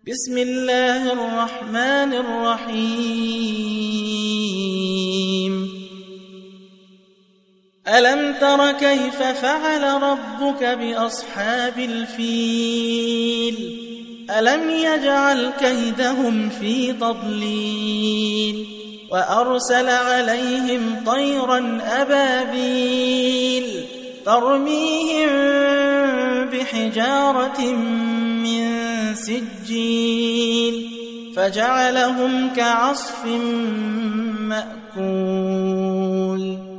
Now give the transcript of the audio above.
بسم الله الرحمن الرحيم ألم تر كيف فعل ربك بأصحاب الفيل ألم يجعل كيدهم في تضليل وأرسل عليهم طيرا أبابيل ترميهم بحجارة من سجيل فجعلهم كعصف مأكول